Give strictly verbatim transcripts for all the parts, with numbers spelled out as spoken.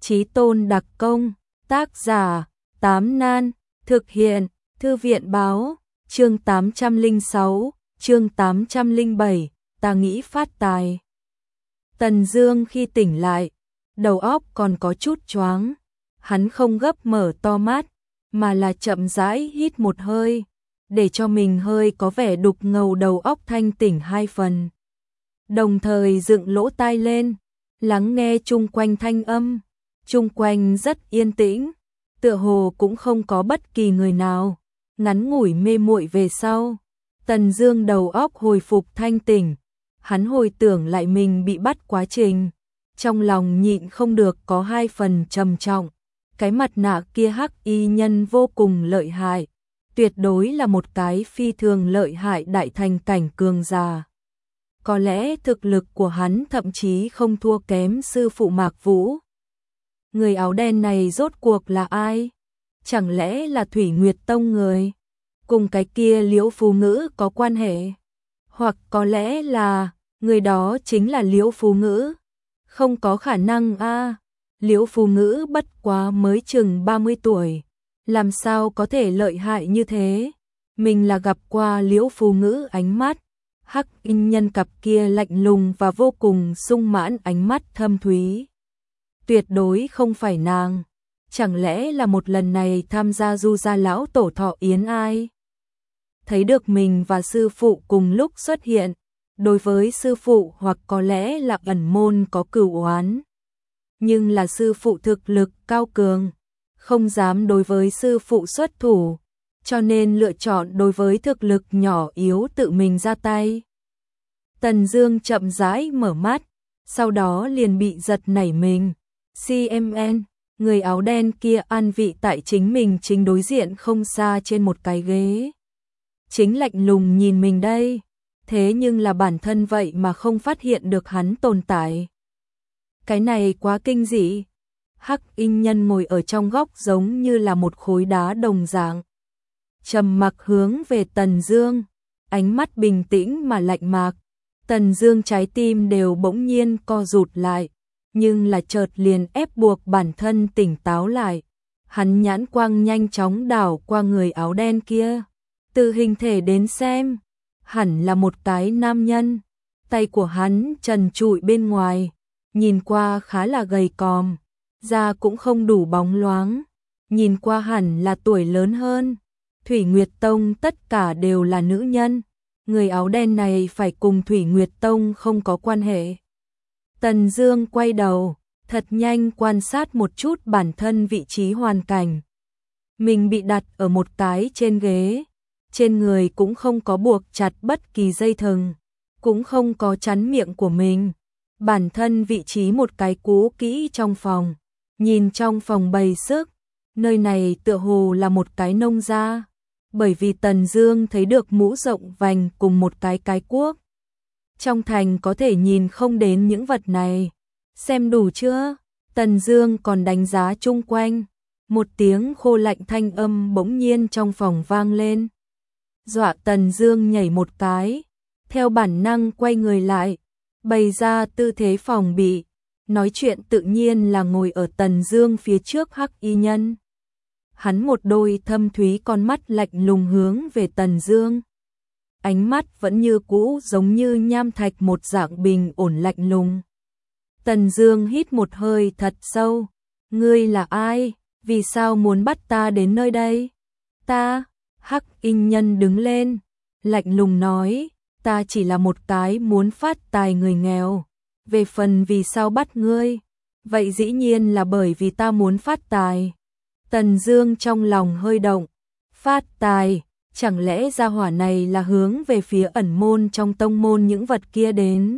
Chí tôn đặc công, tác giả, Tám Nan, thực hiện, Thư viện báo, chương tám trăm lẻ sáu, chương tám trăm lẻ bảy, ta nghĩ phát tài. Tần Dương khi tỉnh lại, đầu óc còn có chút choáng, hắn không gấp mở to mắt, mà là chậm rãi hít một hơi, để cho mình hơi có vẻ đục ngầu đầu óc thanh tỉnh hai phần. Đồng thời dựng lỗ tai lên, lắng nghe chung quanh thanh âm, chung quanh rất yên tĩnh, tựa hồ cũng không có bất kỳ người nào. Ngắn ngủi mê muội về sau, Tần Dương đầu óc hồi phục thanh tỉnh, hắn hồi tưởng lại mình bị bắt quá trình, trong lòng nhịn không được có hai phần trầm trọng. Cái mặt nạ kia hắc y nhân vô cùng lợi hại, tuyệt đối là một cái phi thường lợi hại đại thành cảnh cường giả. Có lẽ thực lực của hắn thậm chí không thua kém sư phụ Mạc Vũ. Người áo đen này rốt cuộc là ai? Chẳng lẽ là Thủy Nguyệt Tông người? Cùng cái kia Liễu Phú Ngữ có quan hệ? Hoặc có lẽ là người đó chính là Liễu Phú Ngữ? Không có khả năng a. À. Liễu Phú Ngữ bất quá mới chừng ba mươi tuổi, làm sao có thể lợi hại như thế? Mình là gặp qua Liễu Phú Ngữ ánh mắt, hắc y nhân cặp kia lạnh lùng và vô cùng sung mãn ánh mắt thâm thúy. Tuyệt đối không phải nàng. Chẳng lẽ là một lần này tham gia du gia lão tổ thọ yến ai? Thấy được mình và sư phụ cùng lúc xuất hiện, đối với sư phụ hoặc có lẽ là ẩn môn có cửu oán. Nhưng là sư phụ thực lực cao cường, không dám đối với sư phụ xuất thủ, cho nên lựa chọn đối với thực lực nhỏ yếu tự mình ra tay. Tần Dương chậm rãi mở mắt, sau đó liền bị giật nảy mình. xê em en, người áo đen kia an vị tại chính mình chính đối diện không xa trên một cái ghế. Chính lạnh lùng nhìn mình đây, thế nhưng là bản thân vậy mà không phát hiện được hắn tồn tại. Cái này quá kinh dị. Hắc y nhân ngồi ở trong góc giống như là một khối đá đồng dạng, trầm mặc hướng về Tần Dương, ánh mắt bình tĩnh mà lạnh mạc. Tần Dương trái tim đều bỗng nhiên co rụt lại, nhưng là chợt liền ép buộc bản thân tỉnh táo lại. Hắn nhãn quang nhanh chóng đảo qua người áo đen kia, từ hình thể đến xem, hẳn là một cái nam nhân. Tay của hắn trần trụi bên ngoài, nhìn qua khá là gầy còm, da cũng không đủ bóng loáng, nhìn qua hẳn là tuổi lớn hơn. Thủy Nguyệt Tông tất cả đều là nữ nhân, người áo đen này phải cùng Thủy Nguyệt Tông không có quan hệ. Tần Dương quay đầu, thật nhanh quan sát một chút bản thân vị trí hoàn cảnh. Mình bị đặt ở một cái trên ghế, trên người cũng không có buộc chặt bất kỳ dây thừng, cũng không có chắn miệng của mình. Bản thân vị trí một cái cũ kỹ trong phòng, nhìn trong phòng bày sức, nơi này tựa hồ là một cái nông gia, bởi vì Tần Dương thấy được mũ rộng vành cùng một cái cái cuốc. Trong thành có thể nhìn không đến những vật này. Xem đủ chưa? Tần Dương còn đánh giá chung quanh. Một tiếng khô lạnh thanh âm bỗng nhiên trong phòng vang lên. Dọa Tần Dương nhảy một cái, theo bản năng quay người lại, bày ra tư thế phòng bị, nói chuyện tự nhiên là ngồi ở Tần Dương phía trước hắc y nhân. Hắn một đôi thâm thúy con mắt lạnh lùng hướng về Tần Dương. Ánh mắt vẫn như cũ giống như nham thạch một dạng bình ổn lạnh lùng. Tần Dương hít một hơi thật sâu. Ngươi là ai? Vì sao muốn bắt ta đến nơi đây? Ta, hắc y nhân đứng lên, lạnh lùng nói, ta chỉ là một cái muốn phát tài người nghèo. Về phần vì sao bắt ngươi, vậy dĩ nhiên là bởi vì ta muốn phát tài. Tần Dương trong lòng hơi động, phát tài, chẳng lẽ gia hỏa này là hướng về phía ẩn môn trong tông môn những vật kia đến?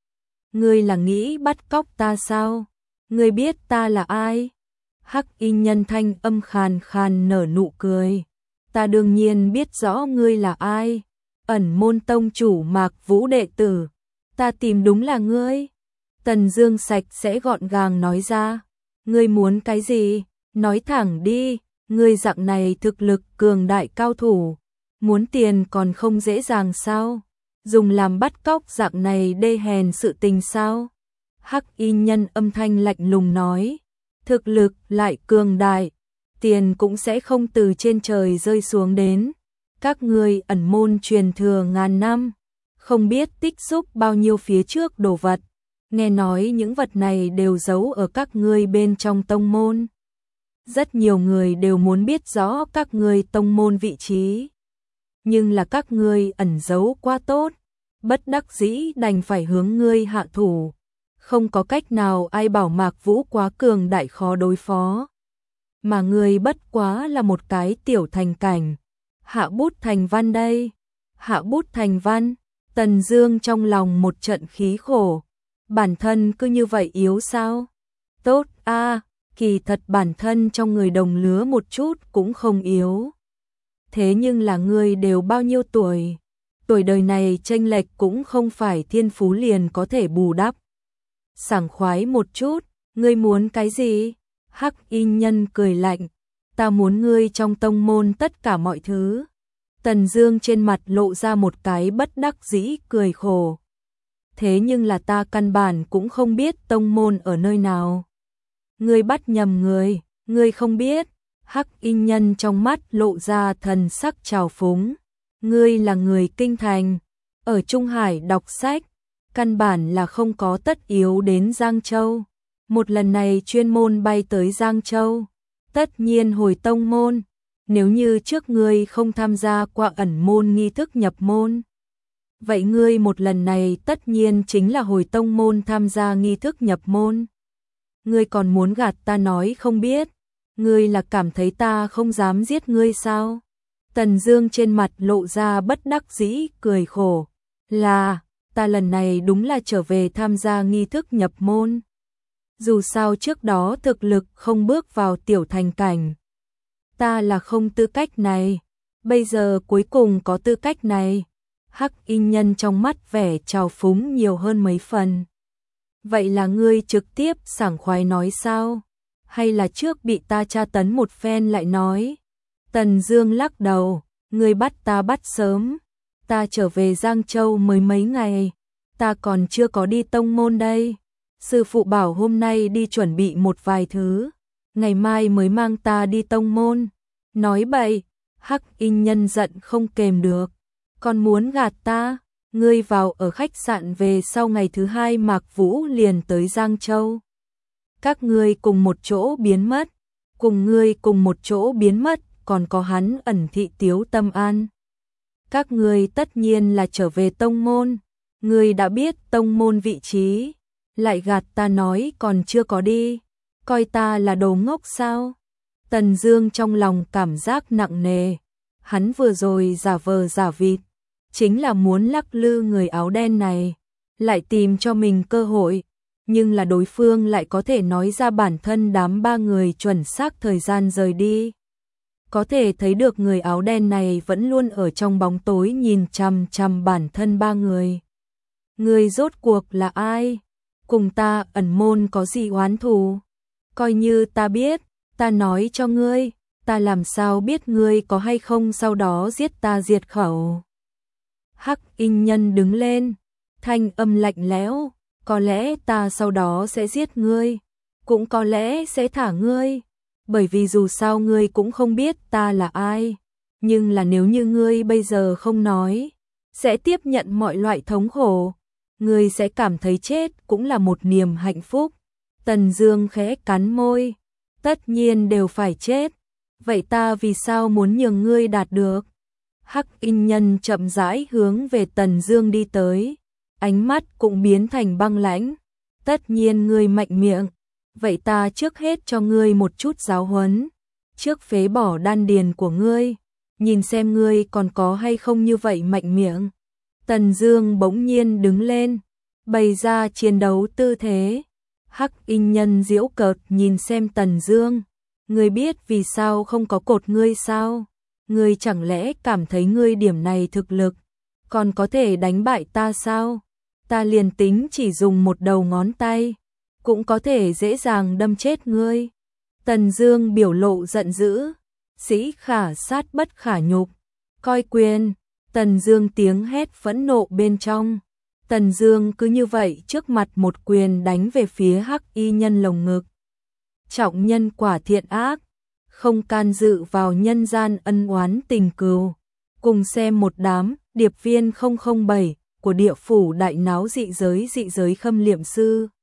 Ngươi là nghĩ bắt cóc ta sao? Ngươi biết ta là ai? Hắc y nhân thanh âm khàn khàn nở nụ cười. Ta đương nhiên biết rõ ngươi là ai. Ẩn môn tông chủ Mạc Vũ đệ tử. Ta tìm đúng là ngươi. Tần Dương sạch sẽ gọn gàng nói ra. Ngươi muốn cái gì? Nói thẳng đi. Ngươi dạng này thực lực cường đại cao thủ, muốn tiền còn không dễ dàng sao? Dùng làm bắt cóc dạng này đê hèn sự tình sao? Hắc y nhân âm thanh lạnh lùng nói, thực lực lại cường đại, tiền cũng sẽ không từ trên trời rơi xuống đến. Các ngươi ẩn môn truyền thừa ngàn năm, không biết tích xúc bao nhiêu phía trước đồ vật, nghe nói những vật này đều giấu ở các ngươi bên trong tông môn. Rất nhiều người đều muốn biết rõ các ngươi tông môn vị trí, nhưng là các ngươi ẩn giấu quá tốt, bất đắc dĩ đành phải hướng ngươi hạ thủ. Không có cách nào, ai bảo Mạc Vũ quá cường đại khó đối phó. Mà ngươi bất quá là một cái tiểu thành cảnh. Hạ bút thành văn đây. Hạ bút thành văn. Tần Dương trong lòng một trận khí khổ. Bản thân cứ như vậy yếu sao? Tốt a, à, kỳ thật bản thân trong người đồng lứa một chút cũng không yếu. Thế nhưng là ngươi đều bao nhiêu tuổi? Tuổi đời này chênh lệch cũng không phải thiên phú liền có thể bù đắp. Sảng khoái một chút, ngươi muốn cái gì? Hắc Y Nhân cười lạnh, ta muốn ngươi trong tông môn tất cả mọi thứ. Tần Dương trên mặt lộ ra một cái bất đắc dĩ cười khổ. Thế nhưng là ta căn bản cũng không biết tông môn ở nơi nào. Ngươi bắt nhầm người, ngươi không biết. Hắc Y Nhân trong mắt lộ ra thần sắc trào phúng. Ngươi là người kinh thành, ở Trung Hải đọc sách, căn bản là không có tất yếu đến Giang Châu. Một lần này chuyên môn bay tới Giang Châu, tất nhiên hồi tông môn. Nếu như trước ngươi không tham gia qua ẩn môn nghi thức nhập môn, vậy ngươi một lần này tất nhiên chính là hồi tông môn tham gia nghi thức nhập môn. Ngươi còn muốn gạt ta nói không biết, ngươi là cảm thấy ta không dám giết ngươi sao? Tần Dương trên mặt lộ ra bất đắc dĩ cười khổ, là ta lần này đúng là trở về tham gia nghi thức nhập môn. Dù sao trước đó thực lực không bước vào tiểu thành cảnh, ta là không tư cách này, bây giờ cuối cùng có tư cách này. Hắc Y Nhân trong mắt vẻ trào phúng nhiều hơn mấy phần. Vậy là ngươi trực tiếp sảng khoái nói sao? Hay là trước bị ta tra tấn một phen lại nói? Tần Dương lắc đầu, ngươi bắt ta bắt sớm, ta trở về Giang Châu mới mấy ngày, ta còn chưa có đi tông môn đây. Sư phụ bảo hôm nay đi chuẩn bị một vài thứ, ngày mai mới mang ta đi tông môn. Nói bậy, Hắc Y Nhân giận không kềm được, còn muốn gạt ta. Ngươi vào ở khách sạn về sau ngày thứ hai Mạc Vũ liền tới Giang Châu. Các ngươi cùng một chỗ biến mất, cùng ngươi cùng một chỗ biến mất, còn có hắn ẩn thị Tiếu Tâm An. Các ngươi tất nhiên là trở về tông môn, ngươi đã biết tông môn vị trí, lại gạt ta nói còn chưa có đi, coi ta là đồ ngốc sao? Tần Dương trong lòng cảm giác nặng nề, hắn vừa rồi giả vờ giả vịt, chính là muốn lắc lư người áo đen này, lại tìm cho mình cơ hội, nhưng là đối phương lại có thể nói ra bản thân đám ba người chuẩn xác thời gian rời đi. Có thể thấy được người áo đen này vẫn luôn ở trong bóng tối nhìn chằm chằm bản thân ba người. Người rốt cuộc là ai? Cùng ta ẩn môn có gì oán thù? Coi như ta biết, ta nói cho ngươi, ta làm sao biết ngươi có hay không sau đó giết ta diệt khẩu. Hắc Y Nhân đứng lên, thanh âm lạnh lẽo, có lẽ ta sau đó sẽ giết ngươi, cũng có lẽ sẽ thả ngươi, bởi vì dù sao ngươi cũng không biết ta là ai, nhưng là nếu như ngươi bây giờ không nói, sẽ tiếp nhận mọi loại thống khổ, ngươi sẽ cảm thấy chết cũng là một niềm hạnh phúc. Tần Dương khẽ cắn môi, tất nhiên đều phải chết, vậy ta vì sao muốn nhường ngươi đạt được? Hắc Y Nhân chậm rãi hướng về Tần Dương đi tới, ánh mắt cũng biến thành băng lãnh. Tất nhiên ngươi mạnh miệng, vậy ta trước hết cho ngươi một chút giáo huấn, trước phế bỏ đan điền của ngươi, nhìn xem ngươi còn có hay không như vậy mạnh miệng. Tần Dương bỗng nhiên đứng lên, bày ra chiến đấu tư thế. Hắc Y Nhân giễu cợt nhìn xem Tần Dương, ngươi biết vì sao không có cột ngươi sao? Ngươi chẳng lẽ cảm thấy ngươi điểm này thực lực còn có thể đánh bại ta sao? Ta liền tính chỉ dùng một đầu ngón tay cũng có thể dễ dàng đâm chết ngươi. Tần Dương biểu lộ giận dữ, sĩ khả sát bất khả nhục, coi quyền. Tần Dương tiếng hét phẫn nộ bên trong. Tần Dương cứ như vậy trước mặt một quyền đánh về phía Hắc Y Nhân lồng ngực. trọng nhân quả thiện ác, không can dự vào nhân gian ân oán tình cừu. Cùng xem một đám điệp viên không không bảy của địa phủ đại náo dị giới dị giới Khâm Liệm Sư.